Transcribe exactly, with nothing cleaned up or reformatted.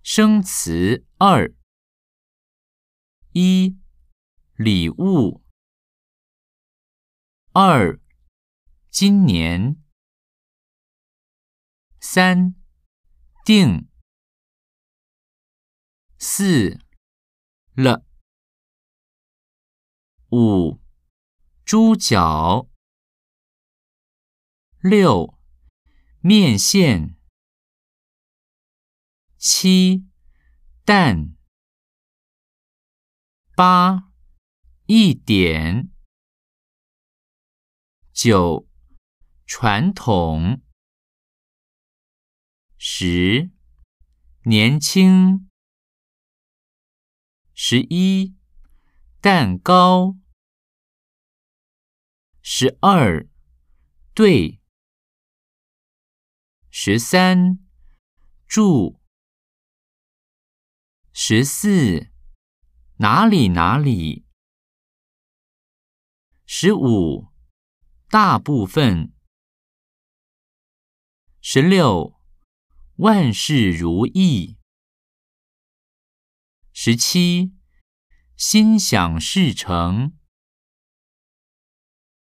生词二。一、礼物。二、今年。三、定。四、了。五、猪脚。六、面线。七、蛋。八、一点。九、传统。十、年轻。十一、蛋糕。十二、对。十三、住。十四、哪里哪里。十五、大部分。十六、万事如意。十七、心想事成。